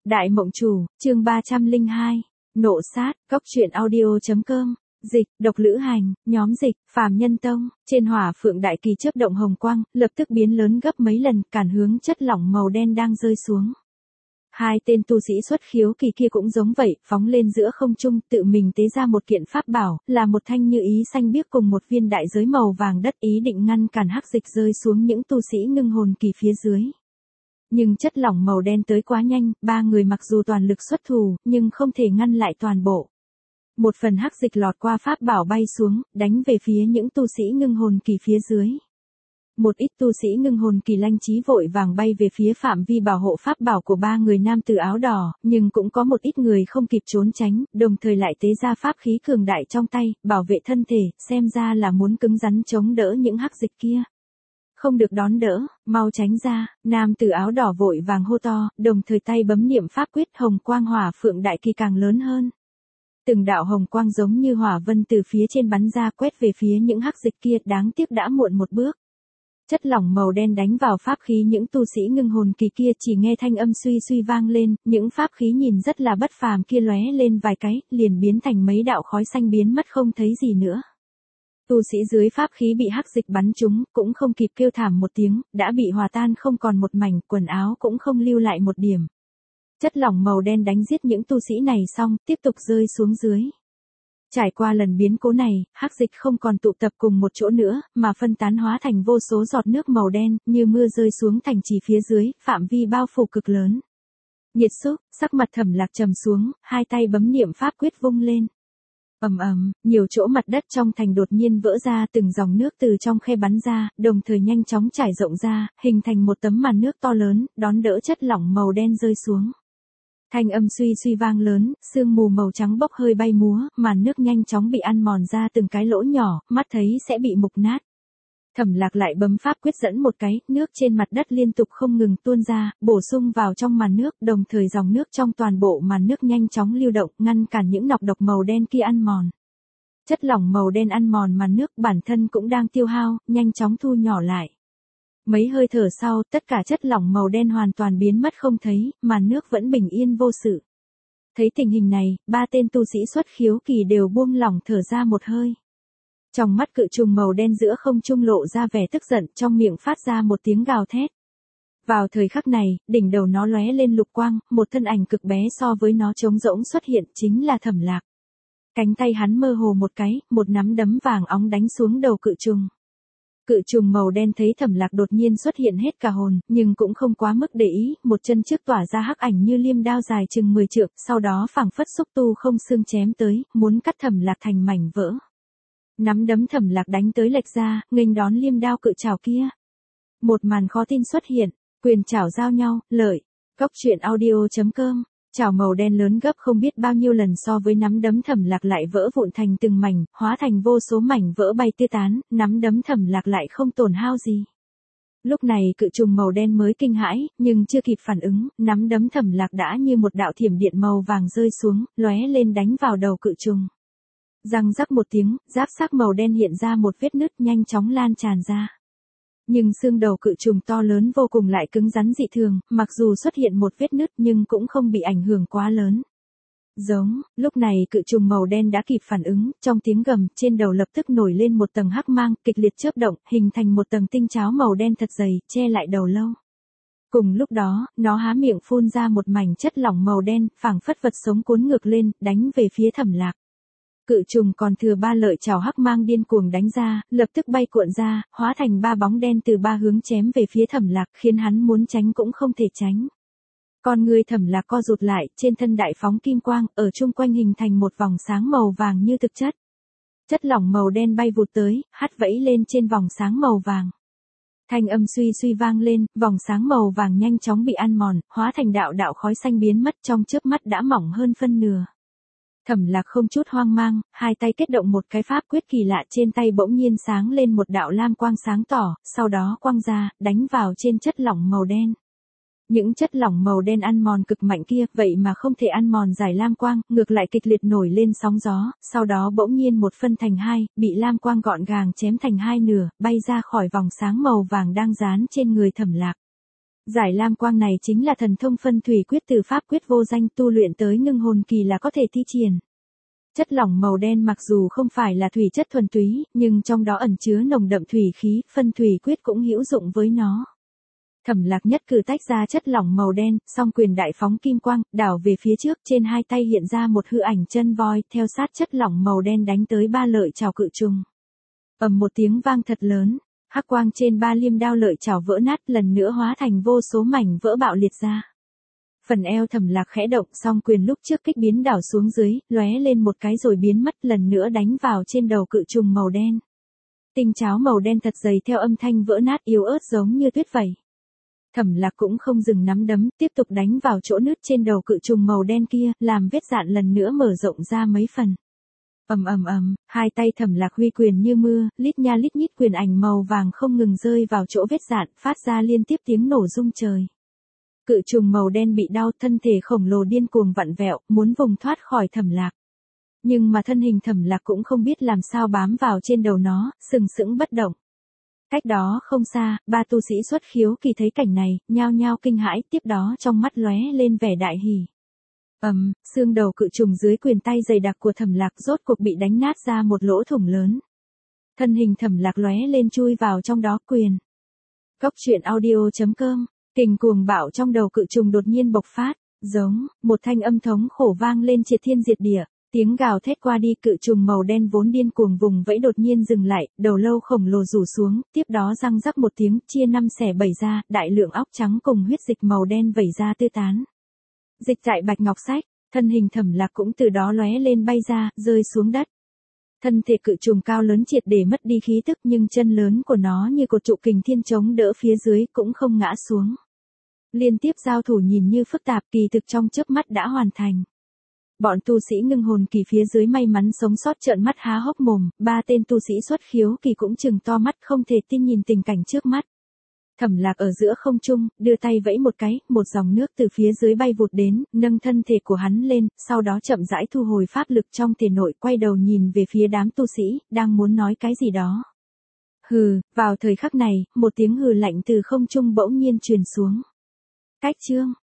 Đại Mộng Chủ, chương 302, Nộ Sát, Cốc truyện audio.com, dịch, độc lữ hành, nhóm dịch, Phàm Nhân Tông, trên Hỏa Phượng Đại Kỳ chớp động hồng quang, lập tức biến lớn gấp mấy lần, cản hướng chất lỏng màu đen đang rơi xuống. Hai tên tu sĩ xuất khiếu kỳ kia cũng giống vậy, phóng lên giữa không trung, tự mình tế ra một kiện pháp bảo, là một thanh như ý xanh biếc cùng một viên đại giới màu vàng đất, ý định ngăn cản hắc dịch rơi xuống những tu sĩ ngưng hồn kỳ phía dưới. Nhưng chất lỏng màu đen tới quá nhanh, ba người mặc dù toàn lực xuất thủ, nhưng không thể ngăn lại toàn bộ. Một phần hắc dịch lọt qua pháp bảo bay xuống, đánh về phía những tu sĩ ngưng hồn kỳ phía dưới. Một ít tu sĩ ngưng hồn kỳ lanh trí vội vàng bay về phía phạm vi bảo hộ pháp bảo của ba người nam tử áo đỏ, nhưng cũng có một ít người không kịp trốn tránh, đồng thời lại tế ra pháp khí cường đại trong tay, bảo vệ thân thể, xem ra là muốn cứng rắn chống đỡ những hắc dịch kia. Không được đón đỡ, mau tránh ra, nam tử áo đỏ vội vàng hô to, đồng thời tay bấm niệm pháp quyết, hồng quang Hỏa Phượng Đại Kỳ càng lớn hơn. Từng đạo hồng quang giống như hỏa vân từ phía trên bắn ra quét về phía những hắc dịch kia, đáng tiếc đã muộn một bước. Chất lỏng màu đen đánh vào pháp khí những tu sĩ ngưng hồn kỳ kia, chỉ nghe thanh âm suy suy vang lên, những pháp khí nhìn rất là bất phàm kia lóe lên vài cái, liền biến thành mấy đạo khói xanh biến mất không thấy gì nữa. Tu sĩ dưới pháp khí bị hắc dịch bắn trúng, cũng không kịp kêu thảm một tiếng, đã bị hòa tan không còn một mảnh, quần áo cũng không lưu lại một điểm. Chất lỏng màu đen đánh giết những tu sĩ này xong, tiếp tục rơi xuống dưới. Trải qua lần biến cố này, hắc dịch không còn tụ tập cùng một chỗ nữa, mà phân tán hóa thành vô số giọt nước màu đen, như mưa rơi xuống thành trì phía dưới, phạm vi bao phủ cực lớn. Nhiệt xúc, sắc mặt Thẩm Lạc trầm xuống, hai tay bấm niệm pháp quyết vung lên. Ầm ầm, nhiều chỗ mặt đất trong thành đột nhiên vỡ ra, từng dòng nước từ trong khe bắn ra, đồng thời nhanh chóng trải rộng ra, hình thành một tấm màn nước to lớn, đón đỡ chất lỏng màu đen rơi xuống. Thanh âm suy suy vang lớn, sương mù màu trắng bốc hơi bay múa, màn nước nhanh chóng bị ăn mòn ra từng cái lỗ nhỏ, mắt thấy sẽ bị mục nát. Thẩm Lạc lại bấm pháp quyết dẫn một cái, nước trên mặt đất liên tục không ngừng tuôn ra, bổ sung vào trong màn nước, đồng thời dòng nước trong toàn bộ màn nước nhanh chóng lưu động, ngăn cản những nọc độc màu đen kia ăn mòn. Chất lỏng màu đen ăn mòn màn nước, bản thân cũng đang tiêu hao, nhanh chóng thu nhỏ lại. Mấy hơi thở sau, tất cả chất lỏng màu đen hoàn toàn biến mất không thấy, màn nước vẫn bình yên vô sự. Thấy tình hình này, ba tên tu sĩ xuất khiếu kỳ đều buông lỏng thở ra một hơi. Trong mắt cự trùng màu đen giữa không trung lộ ra vẻ tức giận, trong miệng phát ra một tiếng gào thét. Vào thời khắc này, đỉnh đầu nó lóe lên lục quang, một thân ảnh cực bé so với nó trống rỗng xuất hiện, chính là Thẩm Lạc. Cánh tay hắn mơ hồ một cái, một nắm đấm vàng óng đánh xuống đầu cự trùng. Cự trùng màu đen thấy Thẩm Lạc đột nhiên xuất hiện hết cả hồn, nhưng cũng không quá mức để ý, một chân trước tỏa ra hắc ảnh như liêm đao dài chừng 10 trượng, sau đó phảng phất xúc tu không xương chém tới, muốn cắt Thẩm Lạc thành mảnh vỡ. Nắm đấm Thẩm Lạc đánh tới lệch ra, nghênh đón liêm đao cự trảo kia. Một màn khó tin xuất hiện, quyền trảo giao nhau, lợi. Cốc truyện audio.com, chảo màu đen lớn gấp không biết bao nhiêu lần so với nắm đấm Thẩm Lạc lại vỡ vụn thành từng mảnh, hóa thành vô số mảnh vỡ bay tứ tán, nắm đấm Thẩm Lạc lại không tổn hao gì. Lúc này cự trùng màu đen mới kinh hãi, nhưng chưa kịp phản ứng, nắm đấm Thẩm Lạc đã như một đạo thiểm điện màu vàng rơi xuống, lóe lên đánh vào đầu cự trùng. Răng rắc một tiếng, giáp xác màu đen hiện ra một vết nứt nhanh chóng lan tràn ra. Nhưng xương đầu cự trùng to lớn vô cùng lại cứng rắn dị thường, mặc dù xuất hiện một vết nứt nhưng cũng không bị ảnh hưởng quá lớn. Giống, lúc này cự trùng màu đen đã kịp phản ứng, trong tiếng gầm, trên đầu lập tức nổi lên một tầng hắc mang, kịch liệt chớp động, hình thành một tầng tinh cháo màu đen thật dày, che lại đầu lâu. Cùng lúc đó, nó há miệng phun ra một mảnh chất lỏng màu đen, phảng phất vật sống cuốn ngược lên, đánh về phía Thẩm Lạc. Cự trùng còn thừa ba lợi chảo hắc mang điên cuồng đánh ra, lập tức bay cuộn ra, hóa thành ba bóng đen từ ba hướng chém về phía Thẩm Lạc, khiến hắn muốn tránh cũng không thể tránh. Con người Thẩm Lạc co rụt lại, trên thân đại phóng kim quang, ở chung quanh hình thành một vòng sáng màu vàng như thực chất. Chất lỏng màu đen bay vụt tới, hắt vẫy lên trên vòng sáng màu vàng. Thanh âm suy suy vang lên, vòng sáng màu vàng nhanh chóng bị ăn mòn, hóa thành đạo đạo khói xanh biến mất, trong chớp mắt đã mỏng hơn phân nửa. Thẩm Lạc không chút hoang mang, hai tay kết động một cái pháp quyết kỳ lạ, trên tay bỗng nhiên sáng lên một đạo lam quang sáng tỏ, sau đó quang ra, đánh vào trên chất lỏng màu đen. Những chất lỏng màu đen ăn mòn cực mạnh kia, vậy mà không thể ăn mòn giải lam quang, ngược lại kịch liệt nổi lên sóng gió, sau đó bỗng nhiên một phân thành hai, bị lam quang gọn gàng chém thành hai nửa, bay ra khỏi vòng sáng màu vàng đang dán trên người Thẩm Lạc. Giải lam quang này chính là thần thông phân thủy quyết từ pháp quyết vô danh, tu luyện tới ngưng hồn kỳ là có thể thi triển. Chất lỏng màu đen mặc dù không phải là thủy chất thuần túy, nhưng trong đó ẩn chứa nồng đậm thủy khí, phân thủy quyết cũng hữu dụng với nó. Thẩm Lạc nhất cử tách ra chất lỏng màu đen, song quyền đại phóng kim quang, đảo về phía trước, trên hai tay hiện ra một hư ảnh chân voi, theo sát chất lỏng màu đen đánh tới ba lợi chảo cự trùng. Ầm một tiếng vang thật lớn, hắc quang trên ba liêm đao lợi chảo vỡ nát, lần nữa hóa thành vô số mảnh vỡ bạo liệt ra. Phần eo Thẩm Lạc khẽ động, song quyền lúc trước kích biến đảo xuống dưới, lóe lên một cái rồi biến mất, lần nữa đánh vào trên đầu cự trùng màu đen. Tinh cháo màu đen thật dày theo âm thanh vỡ nát yếu ớt giống như tuyết vậy. Thẩm Lạc cũng không dừng nắm đấm, tiếp tục đánh vào chỗ nứt trên đầu cự trùng màu đen kia, làm vết dạn lần nữa mở rộng ra mấy phần. Ầm ầm ầm, hai tay Thẩm Lạc huy quyền như mưa, lít nha lít nhít quyền ảnh màu vàng không ngừng rơi vào chỗ vết dạn, phát ra liên tiếp tiếng nổ rung trời. Cự trùng màu đen bị đau, thân thể khổng lồ điên cuồng vặn vẹo, muốn vùng thoát khỏi Thẩm Lạc. Nhưng mà thân hình Thẩm Lạc cũng không biết làm sao bám vào trên đầu nó, sừng sững bất động. Cách đó không xa, ba tu sĩ xuất khiếu kỳ thấy cảnh này, nhao nhao kinh hãi, tiếp đó trong mắt lóe lên vẻ đại hỉ. Xương đầu cự trùng dưới quyền tay dày đặc của Thẩm Lạc rốt cuộc bị đánh nát ra một lỗ thủng lớn. Thân hình Thẩm Lạc lóe lên chui vào trong đó quyền. Cốc truyện audio.com, kình cuồng bạo trong đầu cự trùng đột nhiên bộc phát, giống, một thanh âm thống khổ vang lên triệt thiên diệt địa. Tiếng gào thét qua đi, cự trùng màu đen vốn điên cuồng vùng vẫy đột nhiên dừng lại, đầu lâu khổng lồ rủ xuống, tiếp đó răng rắc một tiếng, chia năm xẻ bảy ra, đại lượng óc trắng cùng huyết dịch màu đen vẩy ra tứ tán. Dịch tại bạch ngọc sách, thân hình Thẩm Lạc cũng từ đó lóe lên bay ra, rơi xuống đất. Thân thể cự trùng cao lớn triệt để mất đi khí tức, nhưng chân lớn của nó như cột trụ kình thiên chống đỡ phía dưới cũng không ngã xuống. Liên tiếp giao thủ nhìn như phức tạp, kỳ thực trong chớp mắt đã hoàn thành. Bọn tu sĩ ngưng hồn kỳ phía dưới may mắn sống sót trợn mắt há hốc mồm, ba tên tu sĩ xuất khiếu kỳ cũng trừng to mắt không thể tin nhìn tình cảnh trước mắt. Thẩm Lạc ở giữa không trung, đưa tay vẫy một cái, một dòng nước từ phía dưới bay vụt đến, nâng thân thể của hắn lên, sau đó chậm rãi thu hồi pháp lực trong thể nội, quay đầu nhìn về phía đám tu sĩ, đang muốn nói cái gì đó. Hừ, vào thời khắc này, một tiếng hừ lạnh từ không trung bỗng nhiên truyền xuống. Cách chương